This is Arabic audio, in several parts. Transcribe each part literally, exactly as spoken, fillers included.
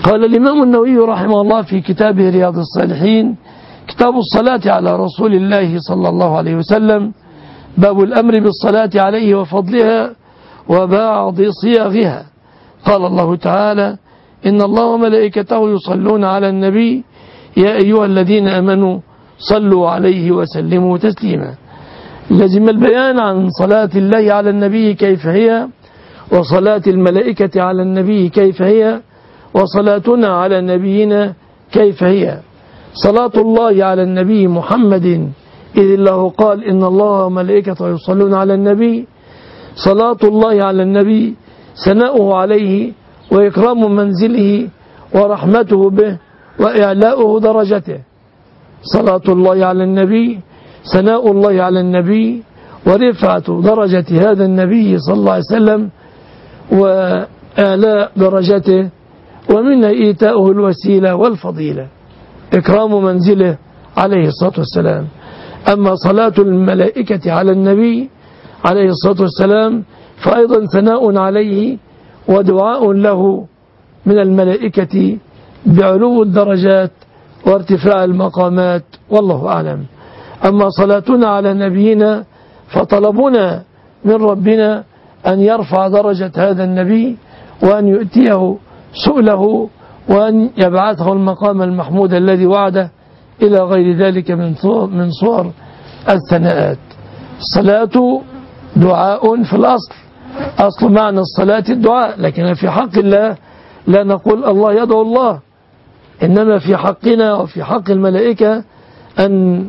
قال الإمام النووي رحمه الله في كتابه رياض الصالحين كتاب الصلاة على رسول الله صلى الله عليه وسلم: باب الأمر بالصلاة عليه وفضلها وبعض صياغها. قال الله تعالى: إن الله وملائكته يصلون على النبي يا أيها الذين آمنوا صلوا عليه وسلموا تسليما. لزم البيان عن صلاة الله على النبي كيف هي، وصلاة الملائكة على النبي كيف هي، وصلاتنا على نبينا كيف هي. صلاة الله على النبي محمد إذ الله قال: إن الله وملائكته يصلون على النبي. صلاة الله على النبي ثناؤه عليه وإكرام منزله ورحمته به وإعلاؤه درجته. صلاة الله على النبي ثناء الله على النبي ورفعة درجة هذا النبي صلى الله عليه وسلم وإعلاء درجته، ومنها إيتاؤه الوسيلة والفضيلة، إكرام منزله عليه الصلاة والسلام. أما صلاة الملائكة على النبي عليه الصلاة والسلام فأيضا ثناء عليه ودعاء له من الملائكة بعلو الدرجات وارتفاع المقامات، والله أعلم. أما صلاتنا على نبينا فطلبنا من ربنا أن يرفع درجة هذا النبي وأن يؤتيه سؤله وأن يبعثه المقام المحمود الذي وعده إلى غير ذلك من صور, من صور الثناءات. الصلاة دعاء في الأصل، أصل معنى الصلاة الدعاء، لكن في حق الله لا نقول الله يدعو الله، إنما في حقنا وفي حق الملائكة أن,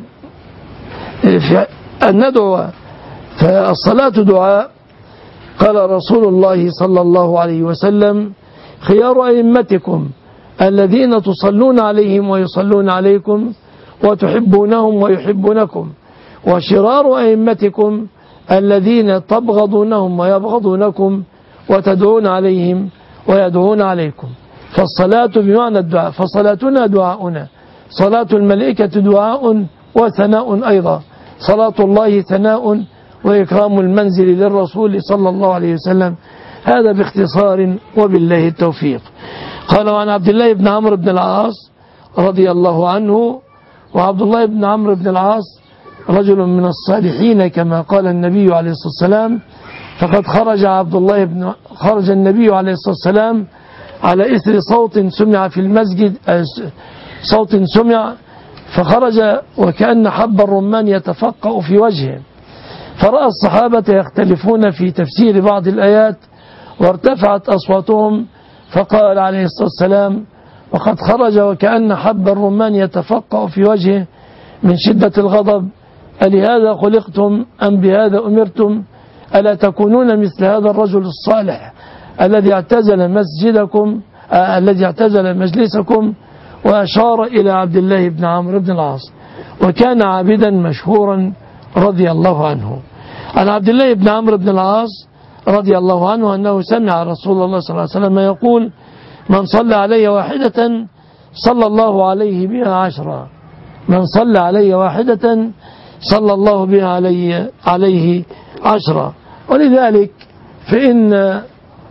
أن ندعو. فالصلاة دعاء. قال رسول الله صلى الله عليه وسلم: خيار أئمتكم الذين تصلون عليهم ويصلون عليكم وتحبونهم ويحبونكم، وشرار أئمتكم الذين تبغضونهم ويبغضونكم وتدعون عليهم ويدعون عليكم. فالصلاة بمعنى الدعاء، فصلاتنا دعاؤنا، صلاة الملائكة دعاء وثناء أيضا، صلاة الله ثناء وإكرام المنزل للرسول صلى الله عليه وسلم. هذا باختصار وبالله التوفيق. قال: عن عبد الله بن عمرو بن العاص رضي الله عنه. وعبد الله بن عمرو بن العاص رجل من الصالحين كما قال النبي عليه الصلاة والسلام. فقد خرج عبد الله بن خرج النبي عليه الصلاة والسلام على إثر صوت سمع في المسجد، صوت سمع، فخرج وكأن حب الرمان يتفقأ في وجهه، فرأى الصحابة يختلفون في تفسير بعض الآيات وارتفعت أصواتهم، فقال عليه الصلاة والسلام: وقد خرج وكأن حب الرمان يتفقأ في وجهه من شدة الغضب، ألهذا خلقتم أم بهذا أمرتم؟ ألا تكونون مثل هذا الرجل الصالح الذي اعتزل مسجدكم آه الذي اعتزل مجلسكم؟ وأشار إلى عبد الله بن عمرو بن العاص، وكان عابدا مشهورا رضي الله عنه. عن عبد الله بن عمرو بن العاص رضي الله عنه أنه سمع رسول الله صلى الله عليه وسلم يقول: من صلى علي واحدة صلى الله عليه بها عشرا، من صلى علي واحدة صلى الله بها علي عليه عشرا. ولذلك فإن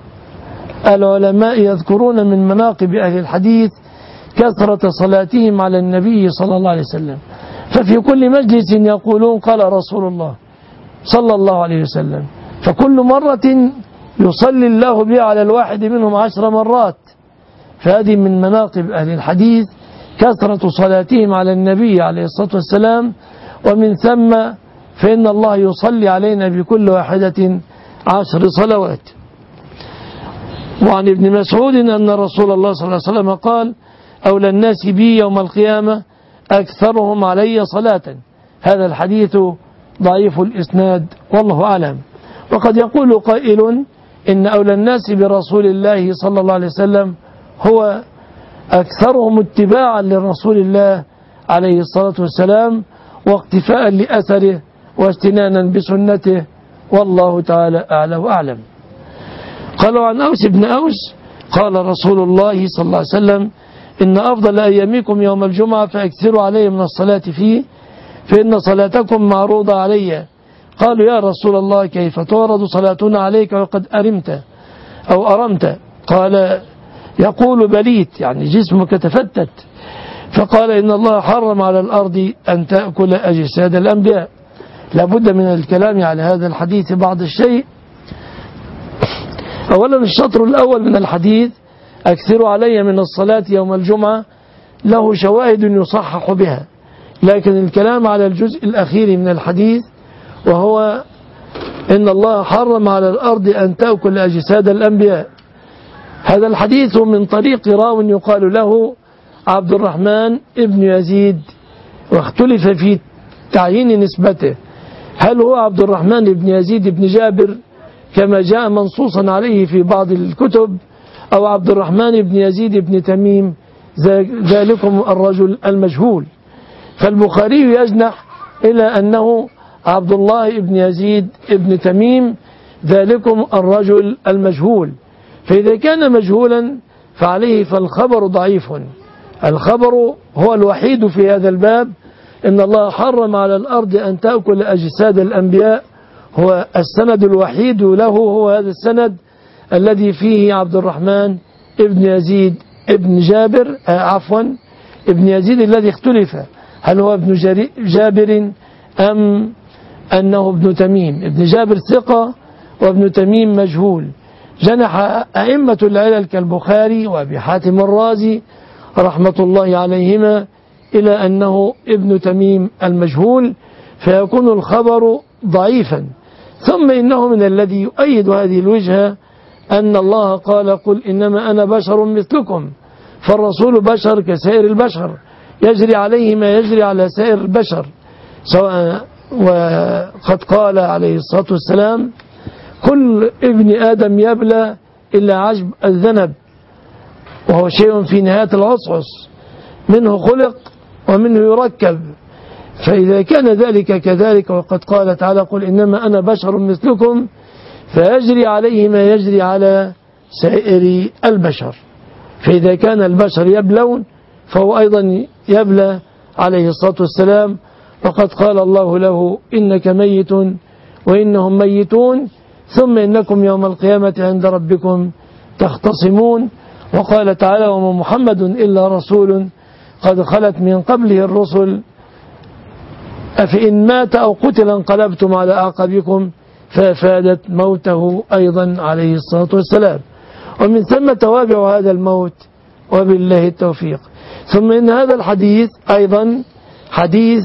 العلماء يذكرون من مناقب أهل الحديث كثرة صلاتهم على النبي صلى الله عليه وسلم، ففي كل مجلس يقولون: قال رسول الله صلى الله عليه وسلم، فكل مرة يصلي الله بها على الواحد منهم عشر مرات. فهذه من مناقب أهل الحديث كثرة صلاتهم على النبي عليه الصلاة والسلام، ومن ثم فإن الله يصلي علينا بكل واحدة عشر صلوات. وعن ابن مسعود أن رسول الله صلى الله عليه وسلم قال: أولى الناس بي يوم القيامة أكثرهم علي صلاة. هذا الحديث ضعيف الإسناد والله أعلم. وقد يقول قائل إن أولى الناس برسول الله صلى الله عليه وسلم هو أكثرهم اتباعا لرسول الله عليه الصلاة والسلام واقتفاء لأثره واستنانا بسنته، والله تعالى أعلى وأعلم. قالوا عن أوس بن أوس قال رسول الله صلى الله عليه وسلم: إن أفضل أيامكم يوم الجمعة فأكثروا علي من الصلاة فيه فإن صلاتكم معروضة علي. قالوا: يا رسول الله كيف تعرض صلاتنا عليك وقد أرمت أو أرمت؟ قال: يقول بليت يعني جسمك تفتت، فقال إن الله حرم على الأرض أن تأكل أجساد الأنبياء. لابد من الكلام على هذا الحديث بعض الشيء. أولا الشطر الأول من الحديث أكثروا علي من الصلاة يوم الجمعة له شواهد يصحح بها، لكن الكلام على الجزء الأخير من الحديث وهو إن الله حرم على الأرض أن تأكل أجساد الأنبياء. هذا الحديث من طريق راو يقال له عبد الرحمن ابن يزيد، واختلف في تعيين نسبته، هل هو عبد الرحمن ابن يزيد بن جابر كما جاء منصوصا عليه في بعض الكتب، أو عبد الرحمن بن يزيد بن تميم ذلكم الرجل المجهول. فالبخاري يجنح إلى أنه عبد الله بن يزيد بن تميم ذلكم الرجل المجهول، فإذا كان مجهولا فعليه فالخبر ضعيف. الخبر هو الوحيد في هذا الباب، إن الله حرم على الأرض أن تأكل أجساد الأنبياء، هو السند الوحيد له، هو هذا السند الذي فيه عبد الرحمن ابن يزيد ابن جابر آه عفوا ابن يزيد الذي اختلف هل هو ابن جابر أم أنه ابن تميم. ابن جابر ثقة وابن تميم مجهول. جنح أئمة العلل كالبخاري وأبي حاتم الرازي رحمة الله عليهما إلى أنه ابن تميم المجهول، فيكون الخبر ضعيفا. ثم إنه من الذي يؤيد هذه الوجهة أن الله قال قل إنما أنا بشر مثلكم، فالرسول بشر كسائر البشر يجري عليه ما يجري على سائر البشر سواء. وقد قال عليه الصلاة والسلام كل ابن آدم يبلى إلا عجب الذنب، وهو شيء في نهاية العصعص، منه خلق ومنه يركب. فإذا كان ذلك كذلك، وقد قال تعالى قل إنما أنا بشر مثلكم، فيجري عليه ما يجري على سائر البشر. فإذا كان البشر يبلون فهو أيضا يبلى عليه الصلاة والسلام. وقد قال الله له إنك ميت وإنهم ميتون ثم إنكم يوم القيامة عند ربكم تختصمون. وقال تعالى وما محمد إلا رسول قد خلت من قبله الرسل أفإن مات أو قتل انقلبتم على أعقابكم، فأفادت موته أيضا عليه الصلاة والسلام. ومن ثم توابع هذا الموت، وبالله التوفيق. ثم إن هذا الحديث أيضا حديث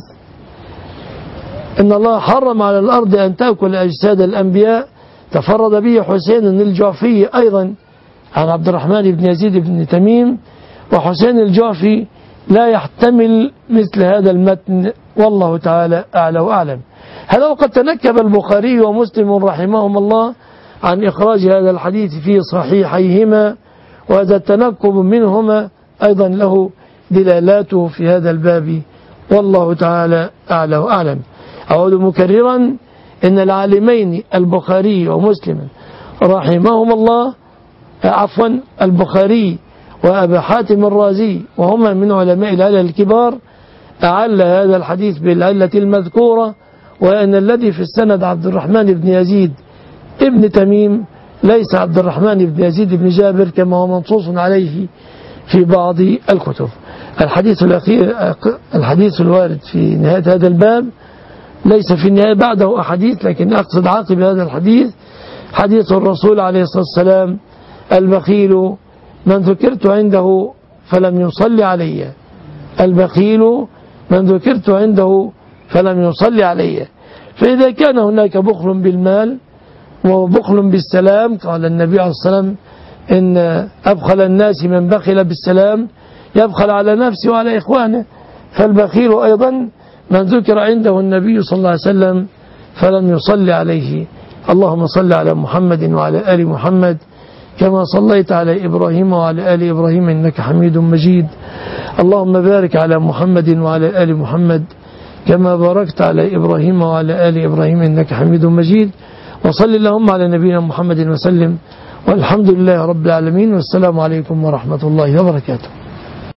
إن الله حرم على الأرض أن تأكل أجساد الأنبياء، تفرد به حسين الجعفي أيضا عن عبد الرحمن بن يزيد بن تميم، وحسين الجعفي لا يحتمل مثل هذا المتن، والله تعالى أعلى وأعلم. هذا وقد تنكب البخاري ومسلم رحمهم الله عن إخراج هذا الحديث في صحيحيهما، وهذا التنكب منهما أيضا له دلالاته في هذا الباب، والله تعالى أعلى وأعلم. أعود مكررا إن العالمين البخاري ومسلم رحمهم الله عفوا البخاري وأبا حاتم الرازي وهما من علماء العلل الكبار أعل هذا الحديث بالعلة المذكورة، وأن الذي في السند عبد الرحمن بن يزيد ابن تميم ليس عبد الرحمن بن يزيد بن جابر كما هو منصوص عليه في بعض الكتب. الحديث الأخير الحديث الوارد في نهاية هذا الباب ليس في النهاية بعده أحاديث، لكن أقصد عاقب هذا الحديث حديث الرسول عليه الصلاة والسلام البخيل من ذكرت عنده فلم يصلي علي، البخيل من ذكرت عنده فلم يصلي علي. فإذا كان هناك بخل بالمال وبخل بالسلام، قال النبي عليه الصلاة والسلام إن أبخل الناس من بخل بالسلام يبخل على نفسه وعلى إخوانه، فالبخيل أيضا من ذكر عنده النبي صلى الله عليه وسلم فلم يصلي عليه. اللهم صل على محمد وعلى آل محمد كما صليت على إبراهيم وعلى آل إبراهيم إنك حميد مجيد. اللهم بارك على محمد وعلى آل محمد كما باركت على إبراهيم وعلى آل إبراهيم إنك حميد مجيد. وصل اللهم على نبينا محمد وسلم، والحمد لله رب العالمين، والسلام عليكم ورحمة الله وبركاته.